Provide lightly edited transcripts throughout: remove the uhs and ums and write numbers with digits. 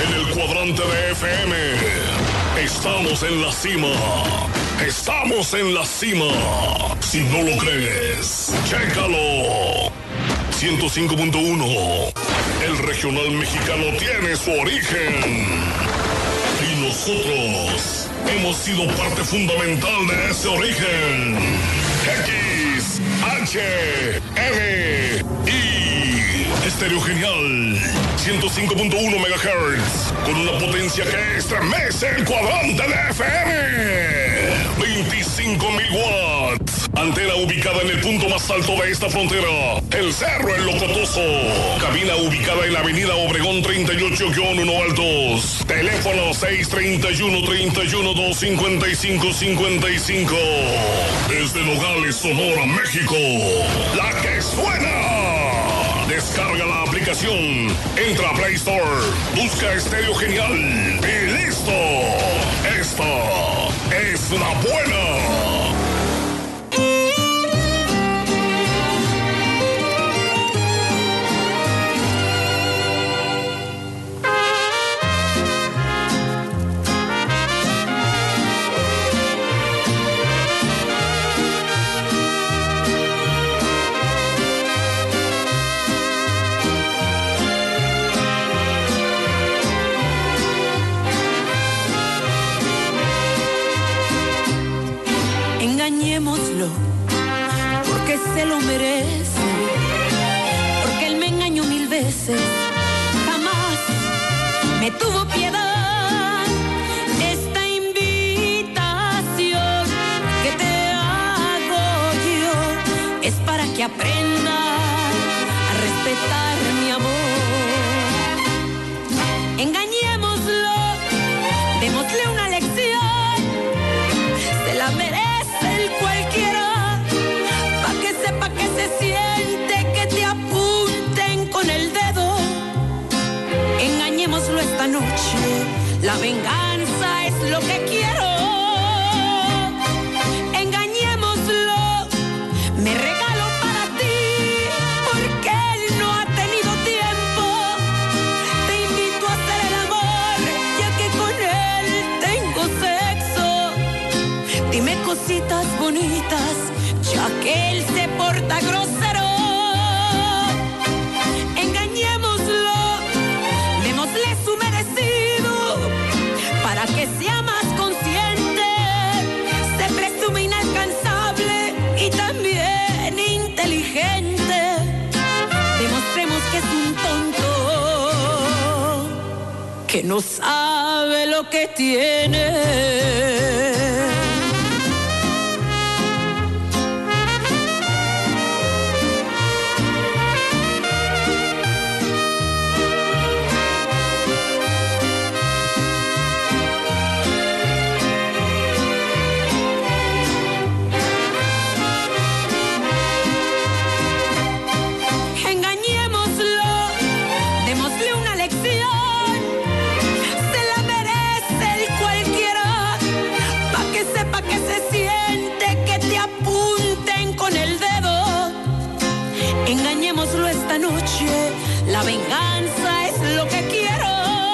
En el cuadrante de FM. Estamos en la cima. Estamos en la cima. Si no lo crees, chécalo. 105.1. El regional mexicano tiene su origen. Y nosotros hemos sido parte fundamental de ese origen. X, H, M, I. Estéreo Genial. 105.1 MHz. Con una potencia que estremece el cuadrante de FM. 25,000 watts. Antena ubicada en el punto más alto de esta frontera, el Cerro El Locotoso. Cabina ubicada en la avenida Obregón 38-1 Altos. Teléfono 631-255-55. Desde Nogales, Sonora, México. La que suena. Descarga la aplicación. Entra a Play Store. Busca Estéreo Genial. Y listo. Esta es la buena. Engañémoslo, porque se lo merece, porque él me engañó 1000 veces, jamás me tuvo piedad. Esta invitación que te hago yo es para que aprendas a respetar mi amor. Engañémoslo, démosle una lección, se la merece cualquiera, pa' que sepa que se siente que te apunten con el dedo. Engañémoslo esta noche, la venganza es lo que quiero. Engañémoslo, me regalo para ti, porque él no ha tenido tiempo. Te invito a hacer el amor, ya que con él tengo sexo. Dime cositas bonitas, ya que él se porta grosero. Engañémoslo, démosle su merecido, para que sea más consciente. Se presume inalcanzable y también inteligente. Demostremos que es un tonto, que no sabe lo que tiene. Engañémoslo esta noche, la venganza es lo que quiero.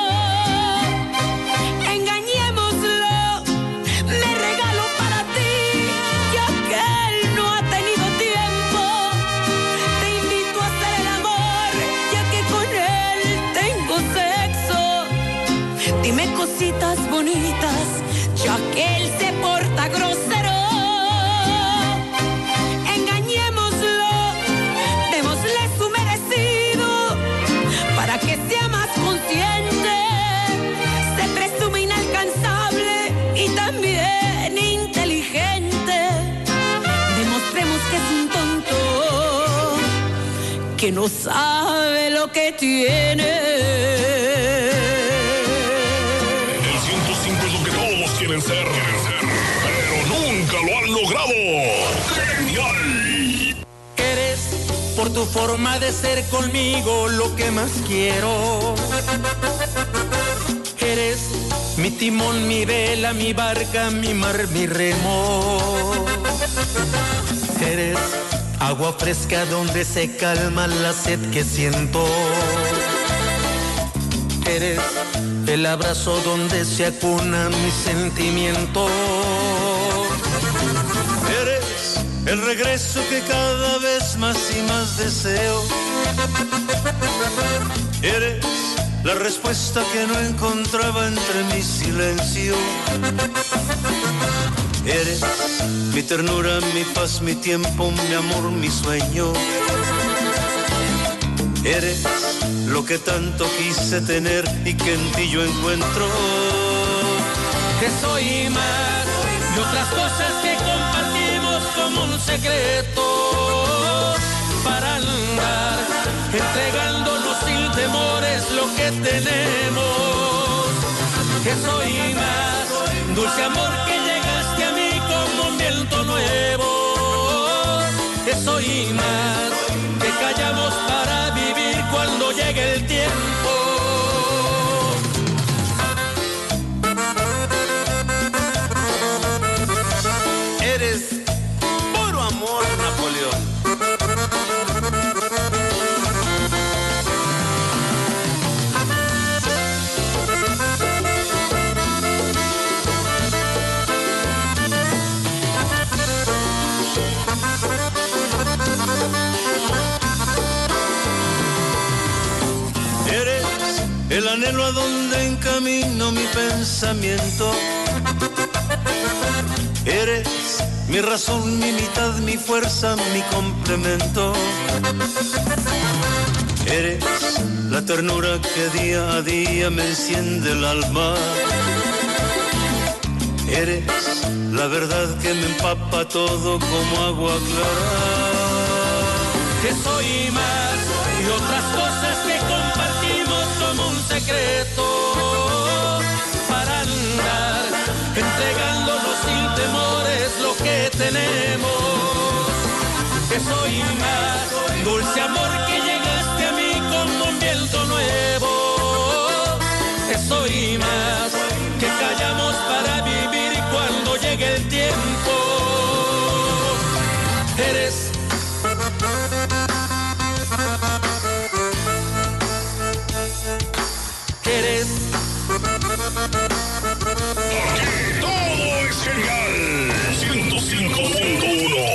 Engañémoslo, me regalo para ti, ya que él no ha tenido tiempo. Te invito a hacer el amor, ya que con él tengo sexo. Dime cositas bonitas, ya que él se porta grosero. Que sea más consciente, se presume inalcanzable y también inteligente. Demostremos que es un tonto, que no sabe lo que tiene. El 105 es lo que todos quieren ser, pero nunca lo han logrado. ¡Genial! Por tu forma de ser conmigo lo que más quiero. Eres mi timón, mi vela, mi barca, mi mar, mi remo. Eres agua fresca donde se calma la sed que siento. Eres el abrazo donde se acuna mi sentimiento. Eres el regreso que cada vez más y más deseo. Eres la respuesta que no encontraba entre mi silencio. Eres mi ternura, mi paz, mi tiempo, mi amor, mi sueño. Eres lo que tanto quise tener y que en ti yo encuentro. Que soy más y otras cosas que compartimos como un secreto. Para andar entregándonos sin temores lo que tenemos. Que soy más dulce amor que llegaste a mí como un viento nuevo. Que soy más que callamos para vivir cuando llegue el tiempo. Eres puro amor, Napoleón. Eres el anhelo a donde encamino mi pensamiento. Eres mi razón, mi mitad, mi fuerza, mi complemento. Eres la ternura que día a día me enciende el alma. Eres la verdad que me empapa todo como agua clara. Que soy más y otras cosas que compartimos como un secreto. Para andar entregándonos sin temores lo que tenemos. Que soy más dulce amor que llegaste a mí como un viento nuevo. Que soy más que callamos para vivir cuando llegue el tiempo. Eres Aquí todo es genial. 105.1.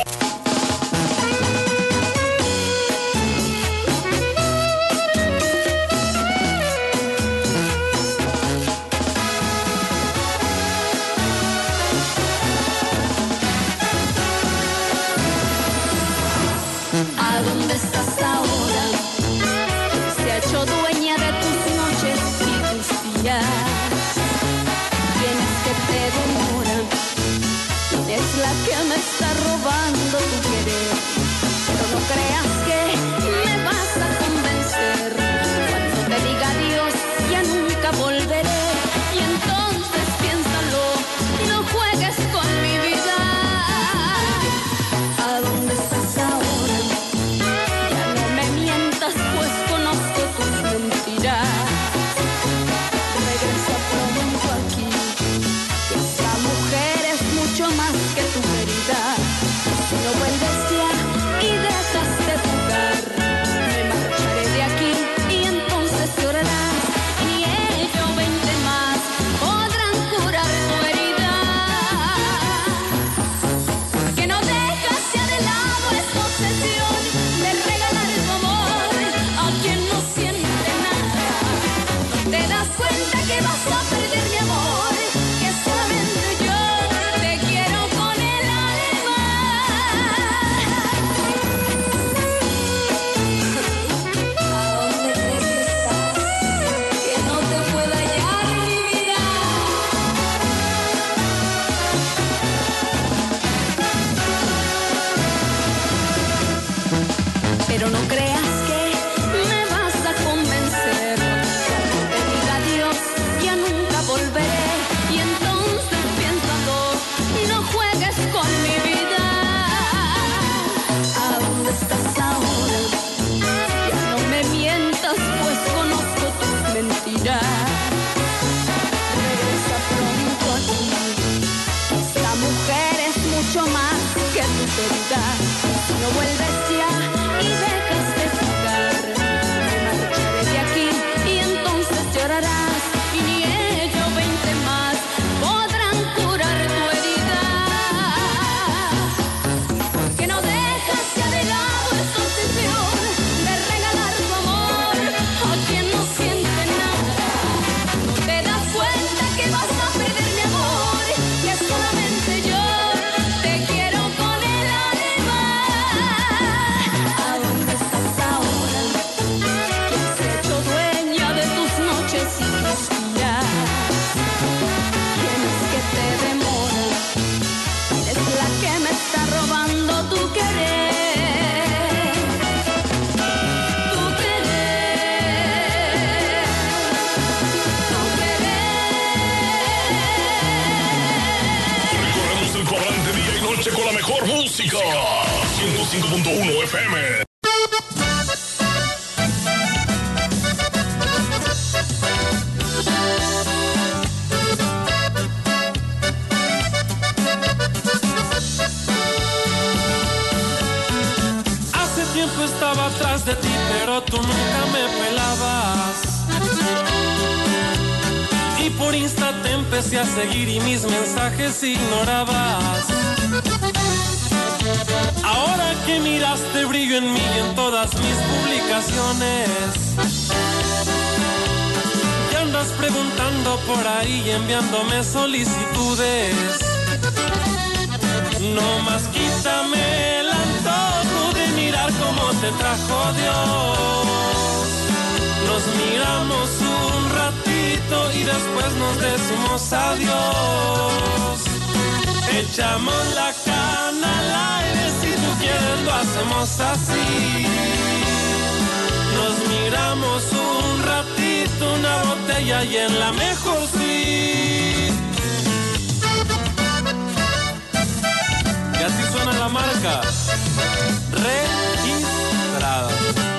¿A dónde estás ahora? Se ha hecho dueña de tus noches y tus días. Tienes que te demoran. Es la que me está robando tu querer. Pero no creas que me vas a convencer. Cuando te diga adiós ya nunca volveré. Y entonces piénsalo, no juegues con mi vida. ¿A dónde estás ahora? Ya no me mientas, pues conozco tus mentiras. Regresa pronto aquí, que esta mujer es mucho más que tu querida. Si no vuelves ya y dejas de jugar, me marcharé de aquí y entonces llorarás. Y ello 20 más podrán curar tu herida. Que no dejas ya de lado esta obsesión de regalar tu amor a quien no siente nada. No te das cuenta que vas a perder mi amor, que solamente yo te quiero con el alma. ¿A dónde crees que estás? Que no te puedo hallar, mi vida. Pero no creas que me vas a convencer. Cuando te diga adiós ya nunca volveré. Y entonces piénsalo, no juegues con mi vida. ¿A dónde estás ahora? Ya no me mientas, pues conozco tus mentiras. Regresa pronto aquí. Esta mujer es mucho más que tu querida. Si no vuelves ya y dejas de jugar, me marcharé de aquí y entonces llorarás. mejor música. 105.1 FM. Hace tiempo estaba atrás de ti, pero tú nunca me pelabas. Y por Insta te empecé a seguir y mis mensajes ignorabas. Ahora que miraste brillo en mí y en todas mis publicaciones, y andas preguntando por ahí y enviándome solicitudes. No más quítame el antojo de mirar cómo te trajo Dios. Nos miramos un ratito y después nos decimos adiós. Echamos la cana al aire, si tú quieres lo hacemos así. Nos miramos un ratito, una botella y en la mejor suite. Y así suena la marca registrada.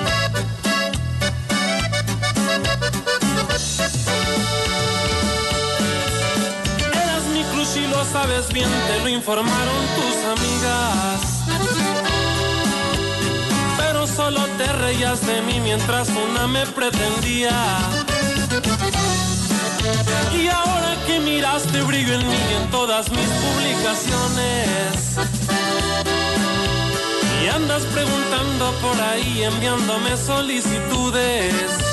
Eras mi cruz y lo sabes bien, te lo informaron tus amigas. Pero solo te reías de mí mientras una me pretendía. Y ahora que miraste brillo en mí y en todas mis publicaciones, y andas preguntando por ahí enviándome solicitudes,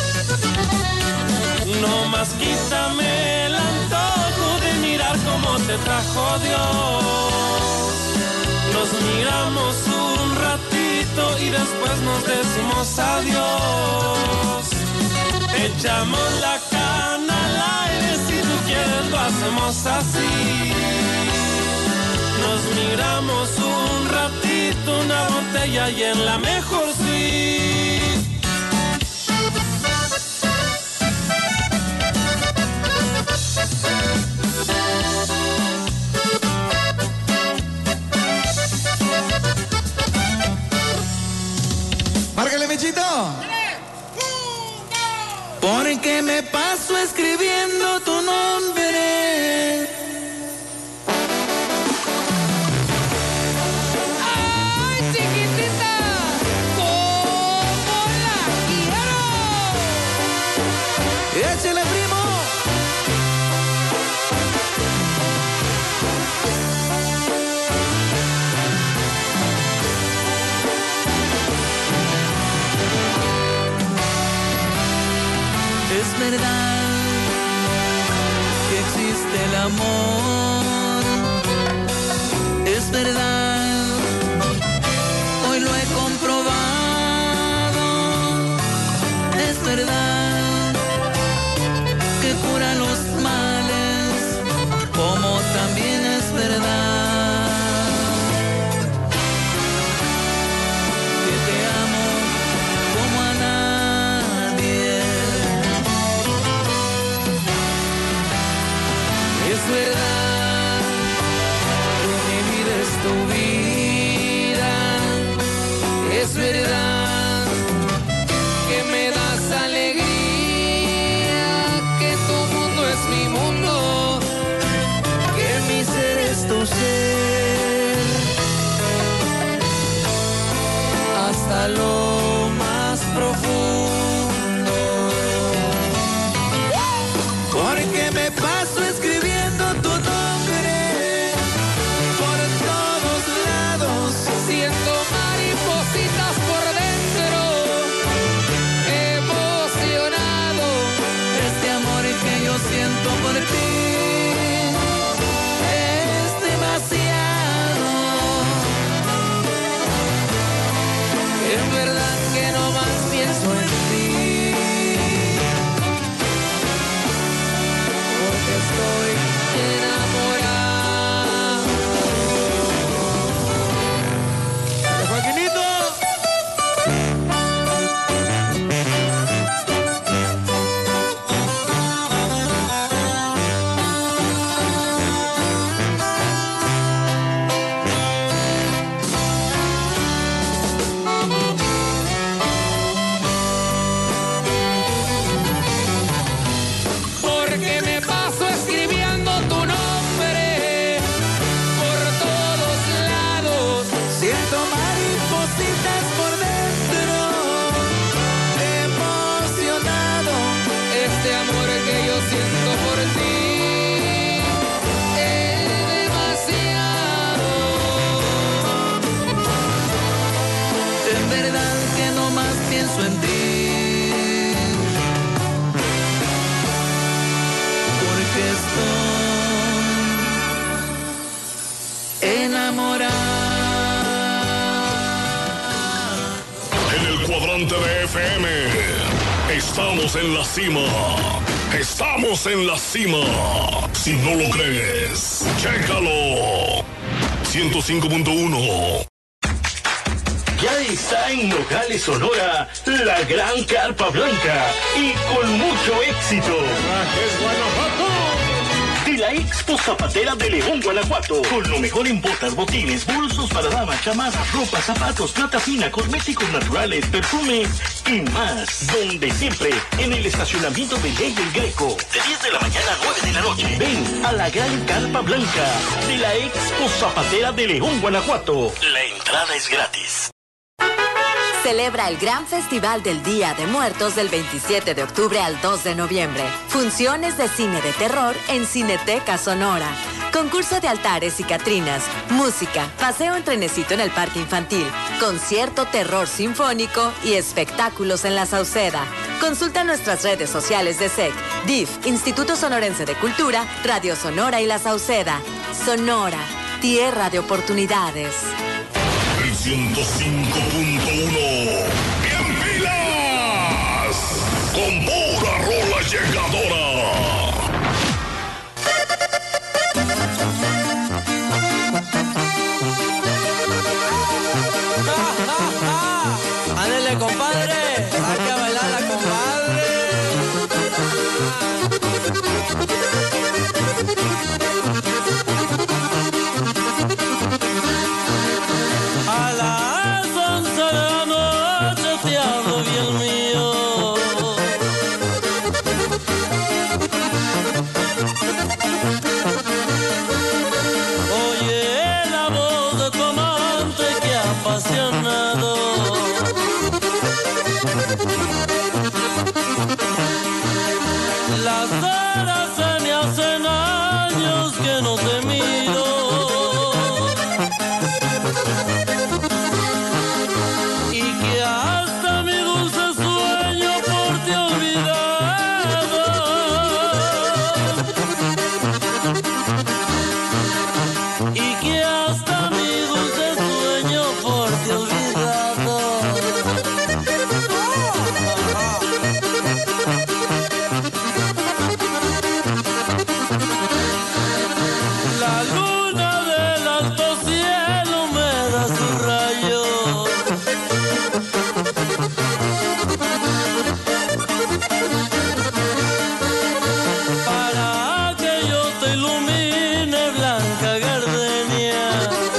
no más quítame el antojo de mirar cómo te trajo Dios. Nos miramos un ratito y después nos decimos adiós. Echamos la cana al aire, si tú quieres lo hacemos así. Nos miramos un ratito, una botella y en la mejor suite. Márcale, Mechito. Porque me paso escribiendo tu nombre. ¡Ay, chiquitita! ¡Cómo la quiero! ¡Échale, primo! Es verdad que existe el amor. Es verdad, hoy lo he comprobado. Es verdad que cura los males, como también es verdad que te amo como a nadie. Es verdad que mi vida es tu vida. Es verdad que me das alegría, que tu mundo es mi gigante de FM. Estamos en la cima. Estamos en la cima. Si no lo crees, chécalo. 105.1. Ya está en Nogales, Sonora, la Gran Carpa Blanca y con mucho éxito. De la Expo Zapatera de León, Guanajuato, con lo mejor en botas, botines, bolsos para damas, chamarras, ropa, zapatos, plata fina, cosméticos naturales, perfumes y más. Donde siempre, en el estacionamiento de Ley del Greco, de 10 de la mañana a 9 de la noche. Ven a la Gran Carpa Blanca de la Expo Zapatera de León, Guanajuato. La entrada es gratis. Celebra el gran festival del Día de Muertos del 27 de octubre al 2 de noviembre. Funciones de cine de terror en Cineteca Sonora. Concurso de altares y catrinas, música, paseo en trenecito en el parque infantil, concierto terror sinfónico y espectáculos en la Sauceda. Consulta nuestras redes sociales de SEC, DIF, Instituto Sonorense de Cultura, Radio Sonora y la Sauceda. Sonora, tierra de oportunidades. 105.1. ¡Bien pilas! Con pura rola llegadora. Ándale, compadre. Hay que bailar la compadre. A las 11 de la noche te hablo, bien mío. Oye la voz de tu amante que apasionado. Las horas se me hacen años que no te miro. Y que hasta mi dulce sueño por ti olvidado. Y que hasta mi dulce sueño por ti olvidado. La luna del alto cielo me da su rayo. Para que yo te ilumine, blanca gardenia.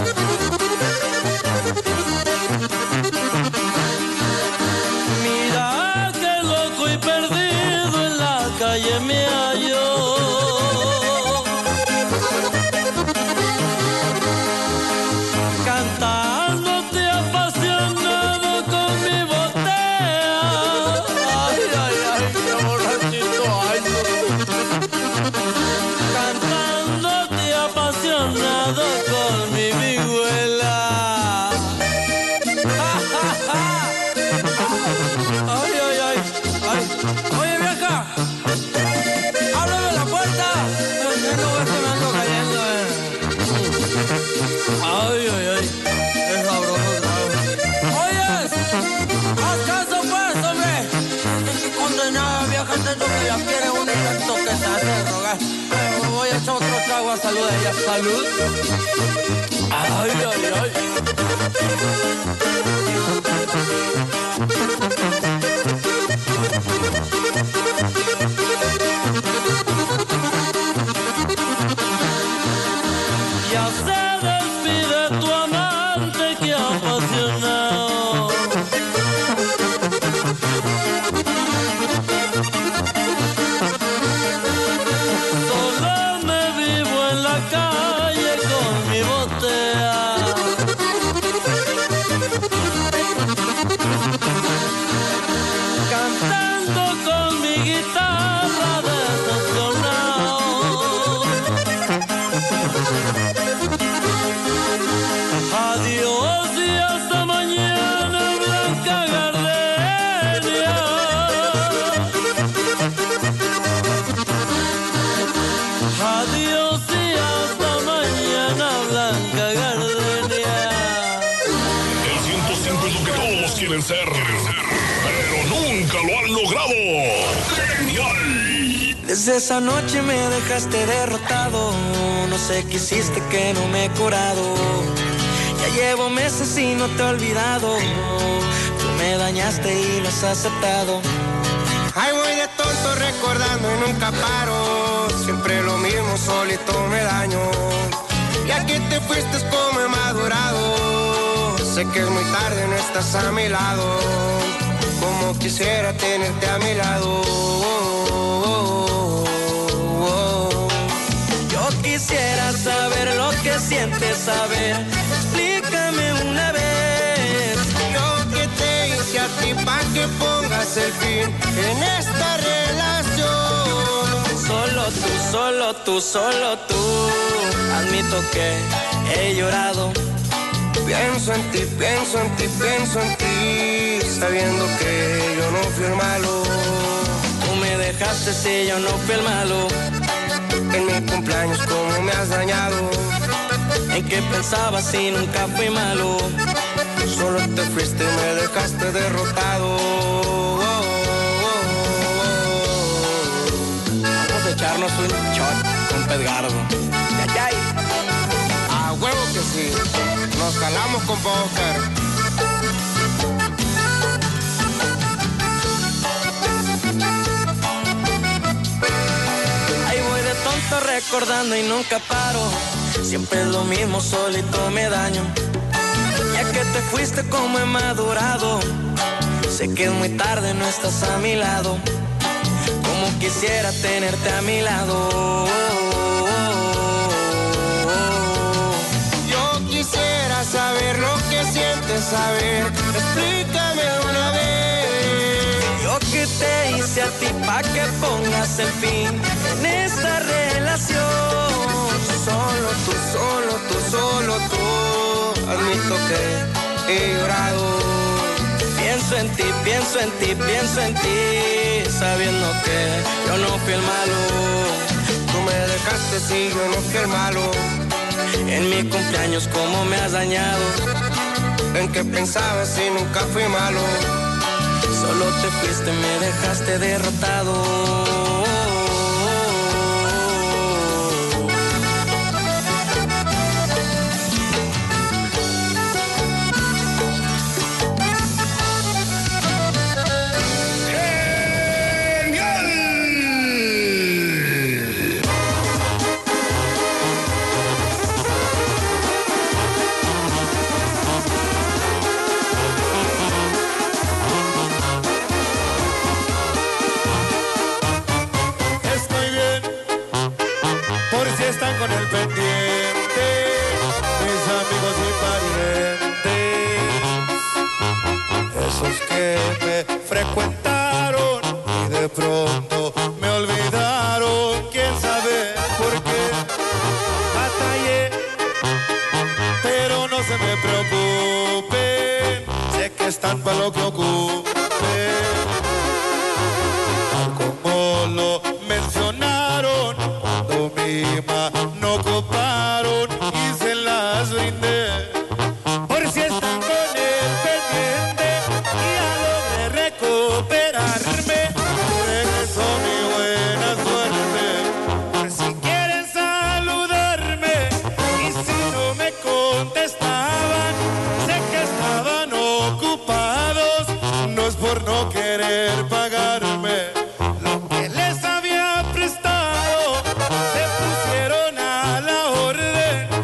Mira que loco y perdido en la calle me hallo. Cantándote apasionado con mi botella. Ay, ay, ay, qué borrachito, ay. Cantándote apasionado con mi vihuela. Ay, ay, ay, ay. Oye, vieja, ábreme la puerta. No ves que me ando cayendo, Ay, ay, ay, es sabroso, Oyes, haz caso pues, hombre. Condenada vieja, tanto que ya quiere un tanto que se hace rogar. Voy a echar otro trago a salud de ella. Salud. Ay, ay, ay. Ya se despide tu amante que apasionado. Solo me vivo en la calle con mi botella. Cantando con mi guitarra decepcionado. Adiós y hasta mañana, blanca gardenia. Adiós y hasta mañana, blanca gardenia. El 105 es lo que todos quieren ser. logrado. ¡Genial! Desde esa noche me dejaste derrotado. No sé qué hiciste que no me he curado. Ya llevo meses y no te he olvidado. Tú me dañaste y lo has aceptado. Ay, voy de tonto recordando y nunca paro. Siempre lo mismo, solito me daño. Ya que te fuiste como he madurado. Sé que es muy tarde, no estás a mi lado. Como quisiera tenerte a mi lado. Yo quisiera saber lo que sientes, saber. Explícame una vez. Yo que te hice a ti pa' que pongas el fin en esta relación. Solo tú, solo tú, solo tú. Admito que he llorado. Pienso en ti, pienso en ti, pienso en ti, sabiendo que yo no fui el malo. Tú me dejaste si yo no fui el malo. En mi cumpleaños cómo me has dañado. ¿En qué pensabas si nunca fui malo? Solo te fuiste y me dejaste derrotado. Vamos a echarnos un shot con Pedgardo. ¡Yay! A huevo que sí, nos calamos con Oscar. Ahí voy de tonto recordando y nunca paro. Siempre es lo mismo, solito me daño. Ya que te fuiste como he madurado. Sé que es muy tarde, no estás a mi lado. Como quisiera tenerte a mi lado. Quisiera saber lo que sientes, saber. Explícame una vez. Yo que te hice a ti pa' que pongas el fin en esta relación. Solo tú, solo tú, solo tú. Admito que he llorado. Pienso en ti, pienso en ti, pienso en ti, sabiendo que yo no fui el malo. Tú me dejaste si yo no fui el malo. En mi cumpleaños cómo me has dañado. ¿En qué pensabas si nunca fui malo? Solo te fuiste, me dejaste derrotado. Están con el pendiente, mis amigos y parientes, esos que me frecuentaron y de pronto me olvidaron, quién sabe por qué batallé, pero no se me preocupen, sé que están para lo que ocupen, como lo mencionaron cuando mi no ocuparon y se las brindé. Por si están con el pendiente y ya logré recuperarme. Por eso mi buena suerte. Por si quieren saludarme y si no me contestaban, sé que estaban ocupados. No es por no querer pagarme lo que les había prestado. Se pusieron a la orden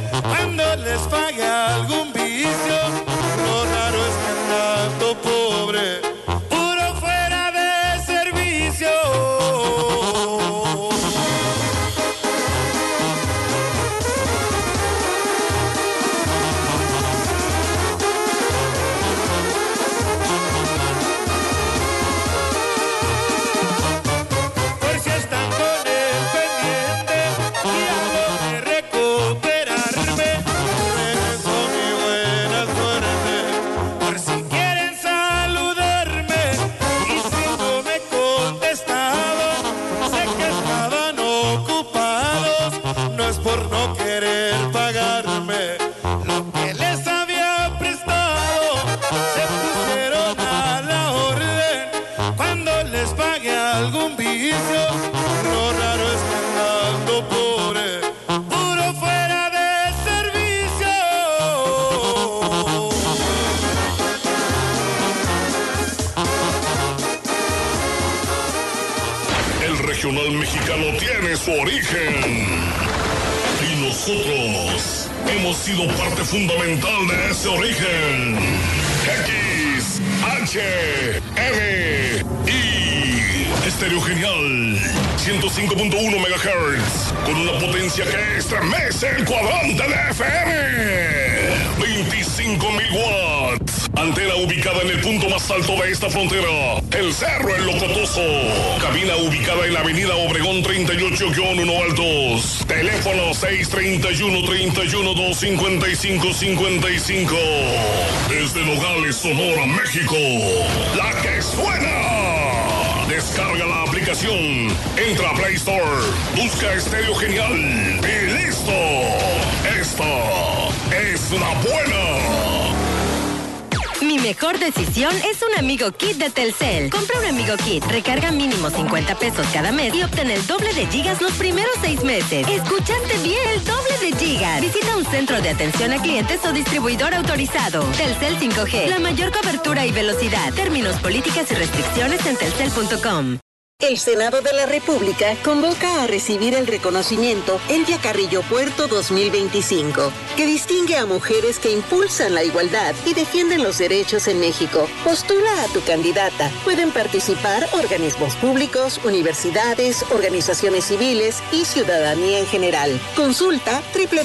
mexicano tiene su origen. Y nosotros hemos sido parte fundamental de ese origen. X, H, M, I. Estéreo Genial. 105.1 MHz. Con una potencia que estremece el cuadrante de FM. 25,000 watts. Antena ubicada en el punto más alto de esta frontera, el Cerro El Locotoso. Cabina ubicada en la avenida Obregón 38-1 Altos. Teléfono 631-255-55. Desde Nogales, Sonora, México. La que suena. Descarga la aplicación. Entra a Play Store. Busca Estéreo Genial. Y listo. Esta es la buena. Mi mejor decisión es un Amigo Kit de Telcel. Compra un Amigo Kit, recarga mínimo 50 pesos cada mes y obtén el doble de gigas los primeros 6 meses. ¿Escuchaste bien? El doble de gigas. Visita un centro de atención a clientes o distribuidor autorizado. Telcel 5G, la mayor cobertura y velocidad. Términos, políticas y restricciones en telcel.com. El Senado de la República convoca a recibir el reconocimiento Elvia Carrillo Puerto 2025, que distingue a mujeres que impulsan la igualdad y defienden los derechos en México. Postula a tu candidata. Pueden participar organismos públicos, universidades, organizaciones civiles y ciudadanía en general. Consulta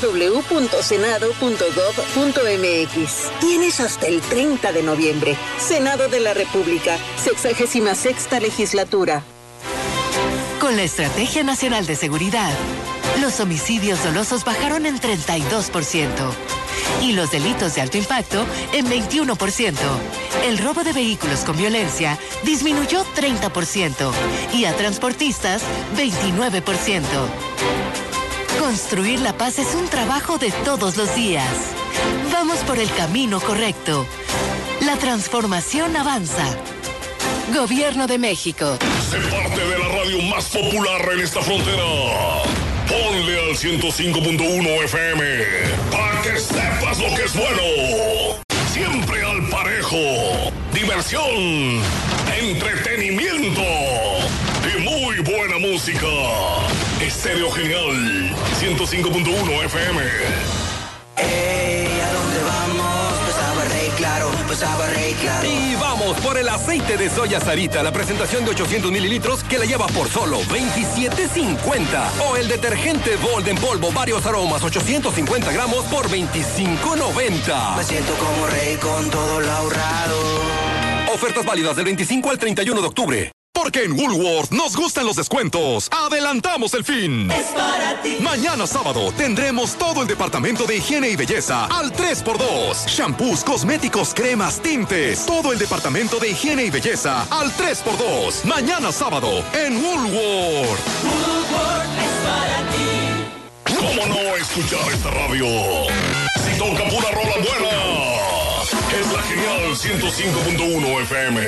www.senado.gov.mx. Tienes hasta el 30 de noviembre. Senado de la República, 66ª legislatura. Con la Estrategia Nacional de Seguridad, los homicidios dolosos bajaron en 32% y los delitos de alto impacto en 21%. El robo de vehículos con violencia disminuyó 30% y a transportistas 29%. Construir la paz es un trabajo de todos los días. Vamos por el camino correcto. La transformación avanza. Gobierno de México. Sé parte de la radio más popular en esta frontera. Ponle al 105.1 FM para que sepas lo que es bueno. Siempre al parejo. Diversión, entretenimiento y muy buena música. Estéreo Genial, 105.1 FM. Hey, ¿a dónde vamos? Pues a Rey Claro. Y vamos por el aceite de soya Sarita, la presentación de 800 mililitros que la lleva por solo $27.50. O el detergente Bold en polvo, varios aromas, 850 gramos por $25.90. Me siento como rey con todo lo ahorrado. Ofertas válidas del 25 al 31 de octubre. Porque en Woolworth nos gustan los descuentos. ¡Adelantamos el fin! Es para ti. Mañana sábado tendremos todo el departamento de higiene y belleza al 3x2. Shampoos, cosméticos, cremas, tintes. Todo el departamento de higiene y belleza al 3x2. Mañana sábado en Woolworth. Woolworth es para ti. ¿Cómo no escuchar esta radio? Si toca pura rola buena. Es la Genial 105.1 FM.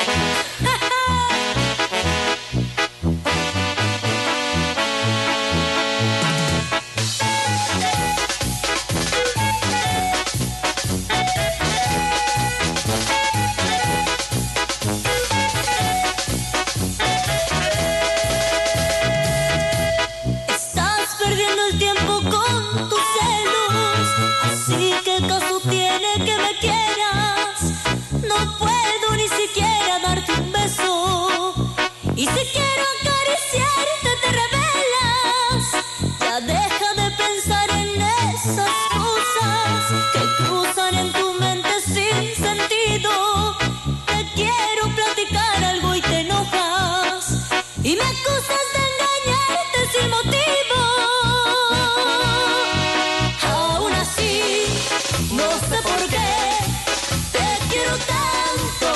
Y si quiero acariciarte te revelas. Ya deja de pensar en esas cosas que cruzan en tu mente sin sentido. Te quiero platicar algo y te enojas y me acusas de engañarte sin motivo. Aún así, no sé por qué te quiero tanto.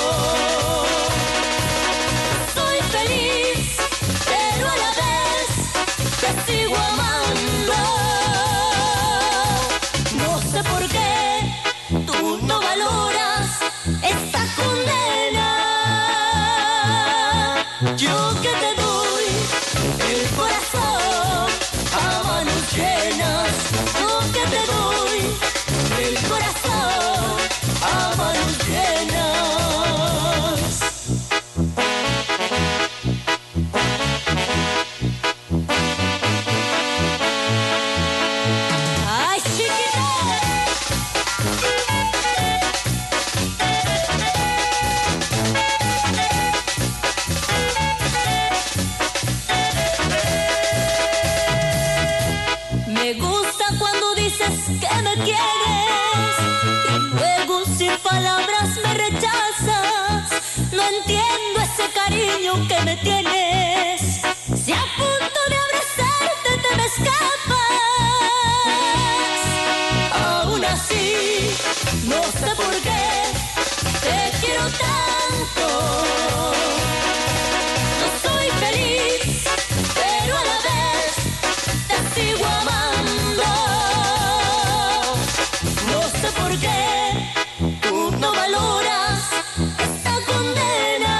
Sigo amando. No sé por qué tú no valoras esta condena. Yo que te doy el corazón a manos llenas. Yo que te doy el corazón a manos llenas. detienes, si a punto de abrazarte te me escapas, aún así, no sé por qué te quiero tanto. No soy feliz, pero a la vez te sigo amando. No sé por qué tú no valoras esta condena.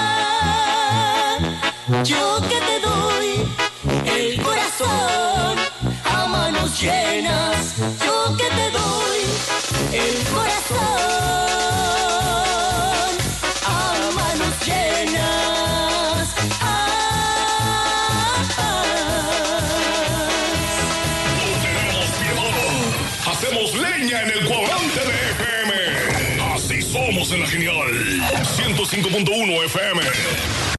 Yo que te doy el corazón a manos llenas. Yo que te doy el corazón a manos llenas. Hacemos leña en el cuadrante de FM. Así somos en la genial. 105.1 FM.